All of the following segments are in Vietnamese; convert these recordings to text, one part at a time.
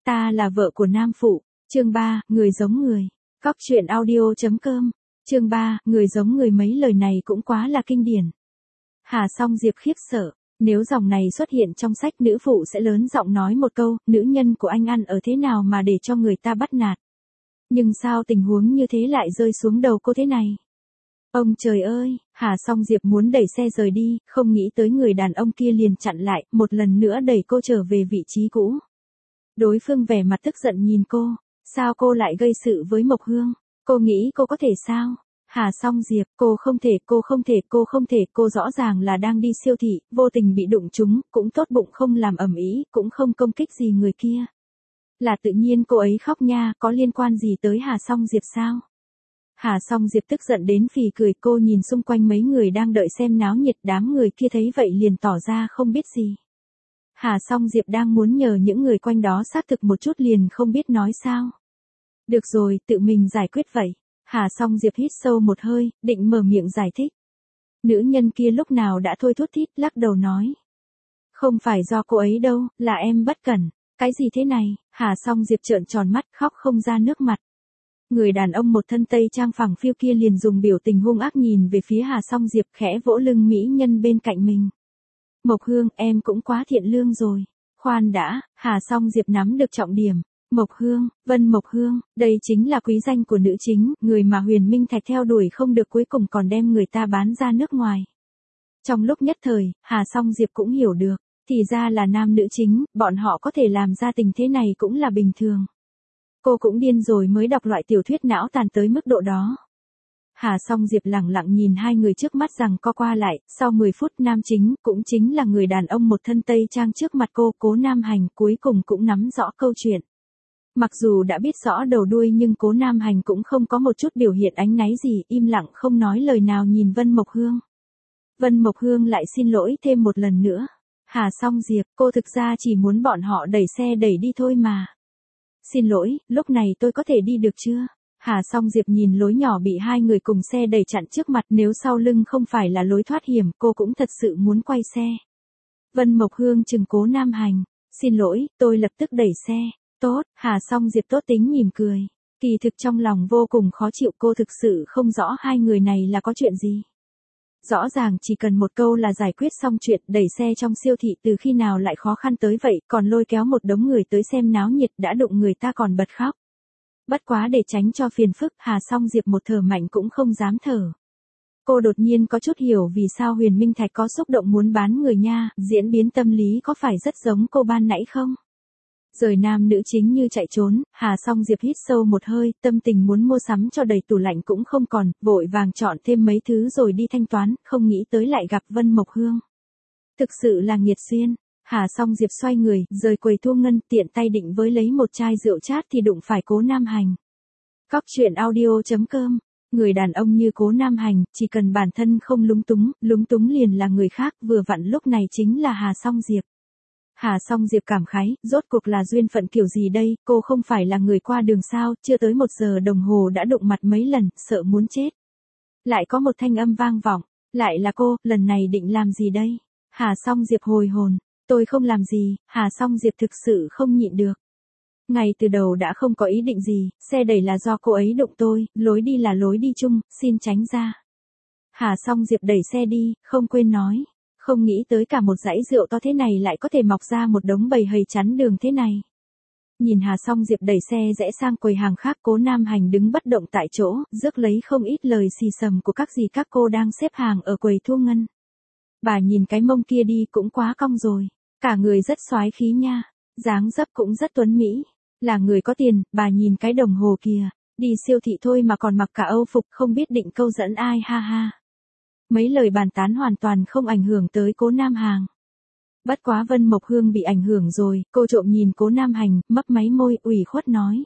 Ta là vợ của Nam Phụ. Chương 3, người giống người. Cóc truyện audio.com. Chương 3, người giống người, mấy lời này cũng quá là kinh điển. Hà Song Diệp khiếp sợ, nếu dòng này xuất hiện trong sách nữ phụ sẽ lớn giọng nói một câu, nữ nhân của anh ăn ở thế nào mà để cho người ta bắt nạt. Nhưng sao tình huống như thế lại rơi xuống đầu cô thế này? Ông trời ơi, Hà Song Diệp muốn đẩy xe rời đi, không nghĩ tới người đàn ông kia liền chặn lại, một lần nữa đẩy cô trở về vị trí cũ. Đối phương vẻ mặt tức giận nhìn cô, sao cô lại gây sự với Mộc Hương? Cô nghĩ cô có thể sao? Hà Song Diệp, cô không thể, cô rõ ràng là đang đi siêu thị, vô tình bị đụng trúng, cũng tốt bụng không làm ầm ĩ, cũng không công kích gì người kia. Là tự nhiên cô ấy khóc nha, có liên quan gì tới Hà Song Diệp sao? Hà Song Diệp tức giận đến phì cười, cô nhìn xung quanh mấy người đang đợi xem náo nhiệt, đám người kia thấy vậy liền tỏ ra không biết gì. Hà Song Diệp đang muốn nhờ những người quanh đó xác thực một chút liền không biết nói sao. Được rồi, tự mình giải quyết vậy. Hà Song Diệp hít sâu một hơi, định mở miệng giải thích. Nữ nhân kia lúc nào đã thôi thút thít, lắc đầu nói. Không phải do cô ấy đâu, là em bất cẩn. Cái gì thế này? Hà Song Diệp trợn tròn mắt, khóc không ra nước mặt. Người đàn ông một thân tây trang phẳng phiu kia liền dùng biểu tình hung ác nhìn về phía Hà Song Diệp, khẽ vỗ lưng mỹ nhân bên cạnh mình. Mộc Hương, em cũng quá thiện lương rồi. Khoan đã, Hà Song Diệp nắm được trọng điểm. Mộc Hương, Vân Mộc Hương, đây chính là quý danh của nữ chính, người mà Huyền Minh Thạch theo đuổi không được cuối cùng còn đem người ta bán ra nước ngoài. Trong lúc nhất thời, Hà Song Diệp cũng hiểu được, thì ra là nam nữ chính, bọn họ có thể làm ra tình thế này cũng là bình thường. Cô cũng điên rồi mới đọc loại tiểu thuyết não tàn tới mức độ đó. Hà Song Diệp lẳng lặng nhìn hai người trước mắt rằng co qua lại, sau 10 phút nam chính, cũng chính là người đàn ông một thân tây trang trước mặt cô, Cố Nam Hành, cuối cùng cũng nắm rõ câu chuyện. Mặc dù đã biết rõ đầu đuôi nhưng Cố Nam Hành cũng không có một chút biểu hiện áy náy gì, im lặng không nói lời nào nhìn Vân Mộc Hương. Vân Mộc Hương lại xin lỗi thêm một lần nữa. Hà Song Diệp, cô thực ra chỉ muốn bọn họ đẩy xe đẩy đi thôi mà. Xin lỗi, lúc này tôi có thể đi được chưa? Hà Song Diệp nhìn lối nhỏ bị hai người cùng xe đẩy chặn trước mặt, nếu sau lưng không phải là lối thoát hiểm, cô cũng thật sự muốn quay xe. Vân Mộc Hương trừng Cố Nam Hành. Xin lỗi, tôi lập tức đẩy xe. Tốt, Hà Song Diệp tốt tính mỉm cười. Kỳ thực trong lòng vô cùng khó chịu, cô thực sự không rõ hai người này là có chuyện gì. Rõ ràng chỉ cần một câu là giải quyết xong chuyện, đẩy xe trong siêu thị từ khi nào lại khó khăn tới vậy, còn lôi kéo một đống người tới xem náo nhiệt, đã đụng người ta còn bật khóc. Bất quá để tránh cho phiền phức, Hà Song Diệp một thở mạnh cũng không dám thở. Cô đột nhiên có chút hiểu vì sao Huyền Minh Thạch có xúc động muốn bán người nha, diễn biến tâm lý có phải rất giống cô ban nãy không? Rời nam nữ chính như chạy trốn, Hà Song Diệp hít sâu một hơi, tâm tình muốn mua sắm cho đầy tủ lạnh cũng không còn, vội vàng chọn thêm mấy thứ rồi đi thanh toán, không nghĩ tới lại gặp Vân Mộc Hương. Thực sự là nghiệt duyên. Hà Song Diệp xoay người, rời quầy thu ngân, tiện tay định với lấy một chai rượu chát thì đụng phải Cố Nam Hành. Cóc truyện audio.com. Người đàn ông như Cố Nam Hành, chỉ cần bản thân không lúng túng liền là người khác, vừa vặn lúc này chính là Hà Song Diệp. Hà Song Diệp cảm khái, rốt cuộc là duyên phận kiểu gì đây, cô không phải là người qua đường sao, chưa tới 1 giờ đồng hồ đã đụng mặt mấy lần, sợ muốn chết. Lại có một thanh âm vang vọng, lại là cô, lần này định làm gì đây? Hà Song Diệp hồi hồn, tôi không làm gì, Hà Song Diệp thực sự không nhịn được. Ngay từ đầu đã không có ý định gì, xe đẩy là do cô ấy đụng tôi, lối đi là lối đi chung, xin tránh ra. Hà Song Diệp đẩy xe đi, không quên nói. Không nghĩ tới cả một dãy rượu to thế này lại có thể mọc ra một đống bầy hầy chắn đường thế này. Nhìn Hà Song Diệp đẩy xe rẽ sang quầy hàng khác, Cố Nam Hành đứng bất động tại chỗ, rước lấy không ít lời xì xầm của các dì các cô đang xếp hàng ở quầy thu ngân. Bà nhìn cái mông kia đi cũng quá cong rồi, cả người rất soái khí nha, dáng dấp cũng rất tuấn mỹ, là người có tiền, bà nhìn cái đồng hồ kìa, đi siêu thị thôi mà còn mặc cả Âu phục, không biết định câu dẫn ai, ha ha. Mấy lời bàn tán hoàn toàn không ảnh hưởng tới Cố Nam Hành. Bất quá Vân Mộc Hương bị ảnh hưởng rồi, cô trộm nhìn Cố Nam Hành, mấp máy môi, ủy khuất nói.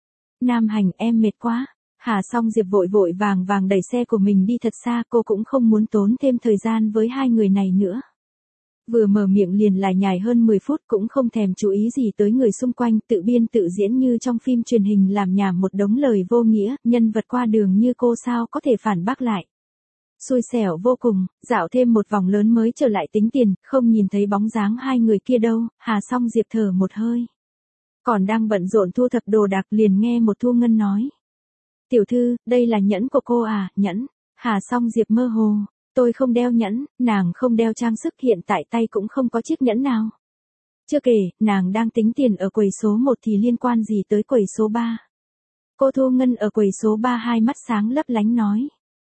Nam Hành, em mệt quá. Hà Song Diệp vội vàng đẩy xe của mình đi thật xa, cô cũng không muốn tốn thêm thời gian với hai người này nữa. Vừa mở miệng liền lại nhải hơn 10 phút, cũng không thèm chú ý gì tới người xung quanh, tự biên tự diễn như trong phim truyền hình, làm nhảm một đống lời vô nghĩa, nhân vật qua đường như cô sao có thể phản bác lại. Xui xẻo vô cùng, dạo thêm một vòng lớn mới trở lại tính tiền, không nhìn thấy bóng dáng hai người kia đâu, Hà Song Diệp thở một hơi. Còn đang bận rộn thu thập đồ đạc liền nghe một Thu Ngân nói. Tiểu thư, đây là nhẫn của cô à, nhẫn. Hà Song Diệp mơ hồ, tôi không đeo nhẫn, nàng không đeo trang sức, hiện tại tay cũng không có chiếc nhẫn nào. Chưa kể, nàng đang tính tiền ở quầy số 1 thì liên quan gì tới quầy số 3. Cô Thu Ngân ở quầy số 3 hai mắt sáng lấp lánh nói.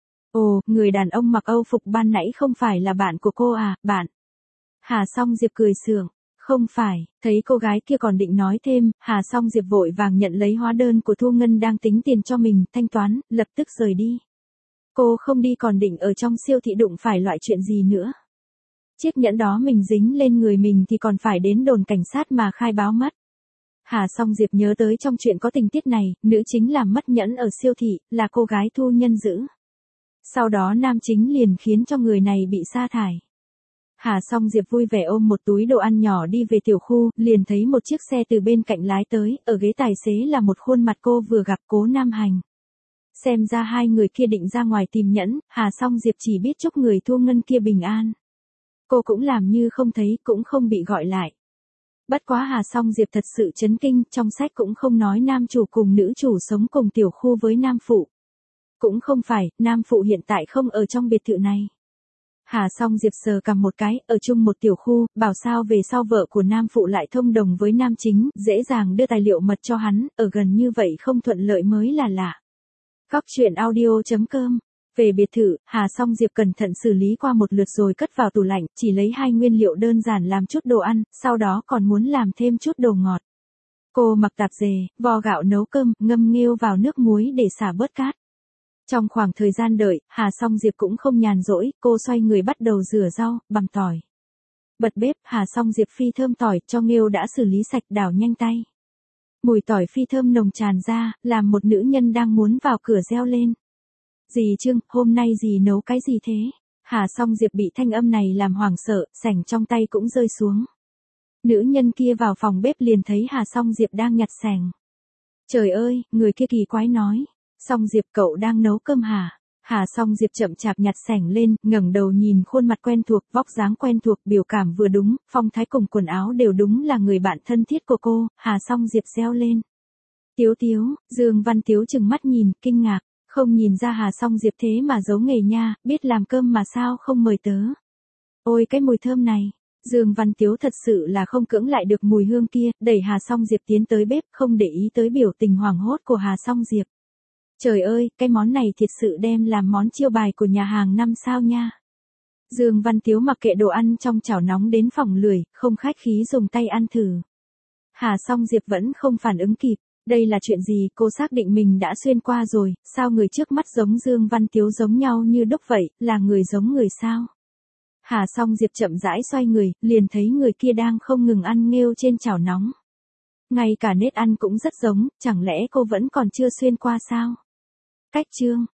Ồ, người đàn ông mặc Âu phục ban nãy không phải là bạn của cô à, bạn. Hà Song Diệp cười sượng. Không phải, thấy cô gái kia còn định nói thêm, Hà Song Diệp vội vàng nhận lấy hóa đơn của Thu Ngân đang tính tiền cho mình, thanh toán, lập tức rời đi. Cô không đi còn định ở trong siêu thị đụng phải loại chuyện gì nữa. Chiếc nhẫn đó mình dính lên người mình thì còn phải đến đồn cảnh sát mà khai báo mất. Hà Song Diệp nhớ tới trong chuyện có tình tiết này, nữ chính làm mất nhẫn ở siêu thị, là cô gái Thu Nhân giữ. Sau đó nam chính liền khiến cho người này bị sa thải. Hà Song Diệp vui vẻ ôm một túi đồ ăn nhỏ đi về tiểu khu, liền thấy một chiếc xe từ bên cạnh lái tới, ở ghế tài xế là một khuôn mặt cô vừa gặp, Cố Nam Hành. Xem ra hai người kia định ra ngoài tìm nhẫn, Hà Song Diệp chỉ biết chúc người Thu Ngân kia bình an. Cô cũng làm như không thấy, cũng không bị gọi lại. Bất quá Hà Song Diệp thật sự chấn kinh, trong sách cũng không nói nam chủ cùng nữ chủ sống cùng tiểu khu với nam phụ. Cũng không phải, nam phụ hiện tại không ở trong biệt thự này. Hà Song Diệp sờ cằm một cái, ở chung một tiểu khu, bảo sao về sau vợ của nam phụ lại thông đồng với nam chính, dễ dàng đưa tài liệu mật cho hắn, ở gần như vậy không thuận lợi mới là lạ. Góc truyện audio.com. Về biệt thự, Hà Song Diệp cẩn thận xử lý qua một lượt rồi cất vào tủ lạnh, chỉ lấy 2 nguyên liệu đơn giản làm chút đồ ăn, sau đó còn muốn làm thêm chút đồ ngọt. Cô mặc tạp dề, vo gạo nấu cơm, ngâm nghêu vào nước muối để xả bớt cát. Trong khoảng thời gian đợi, Hà Song Diệp cũng không nhàn rỗi, cô xoay người bắt đầu rửa rau, bằm tỏi. Bật bếp, Hà Song Diệp phi thơm tỏi, cho nghêu đã xử lý sạch, đảo nhanh tay. Mùi tỏi phi thơm nồng tràn ra, làm một nữ nhân đang muốn vào cửa reo lên. Dì Trương, hôm nay dì nấu cái gì thế? Hà Song Diệp bị thanh âm này làm hoảng sợ, sảnh trong tay cũng rơi xuống. Nữ nhân kia vào phòng bếp liền thấy Hà Song Diệp đang nhặt sành. Trời ơi, người kia kỳ quái nói. Song Diệp, cậu đang nấu cơm hả? Hà Song Diệp chậm chạp nhặt sành lên, ngẩng đầu nhìn khuôn mặt quen thuộc, vóc dáng quen thuộc, biểu cảm vừa đúng, phong thái cùng quần áo đều đúng là người bạn thân thiết của cô. Hà Song Diệp reo lên. Tiếu Tiếu, Dương Văn Tiếu trừng mắt nhìn, kinh ngạc. Không nhìn ra Hà Song Diệp thế mà giấu nghề nha, biết làm cơm mà sao không mời tớ. Ôi cái mùi thơm này. Dương Văn Tiếu thật sự là không cưỡng lại được mùi hương kia, đẩy Hà Song Diệp tiến tới bếp, không để ý tới biểu tình hoảng hốt của Hà Song Diệp. Trời ơi, cái món này thiệt sự đem làm món chiêu bài của nhà hàng 5 sao nha. Dương Văn Tiếu mặc kệ đồ ăn trong chảo nóng đến phòng lười, không khách khí dùng tay ăn thử. Hà Song Diệp vẫn không phản ứng kịp. Đây là chuyện gì, cô xác định mình đã xuyên qua rồi, sao người trước mắt giống Dương Văn Tiếu giống nhau như đúc vậy, là người giống người sao? Hà Song Diệp chậm rãi xoay người, liền thấy người kia đang không ngừng ăn nghêu trên chảo nóng. Ngay cả nết ăn cũng rất giống, chẳng lẽ cô vẫn còn chưa xuyên qua sao? Cách chương.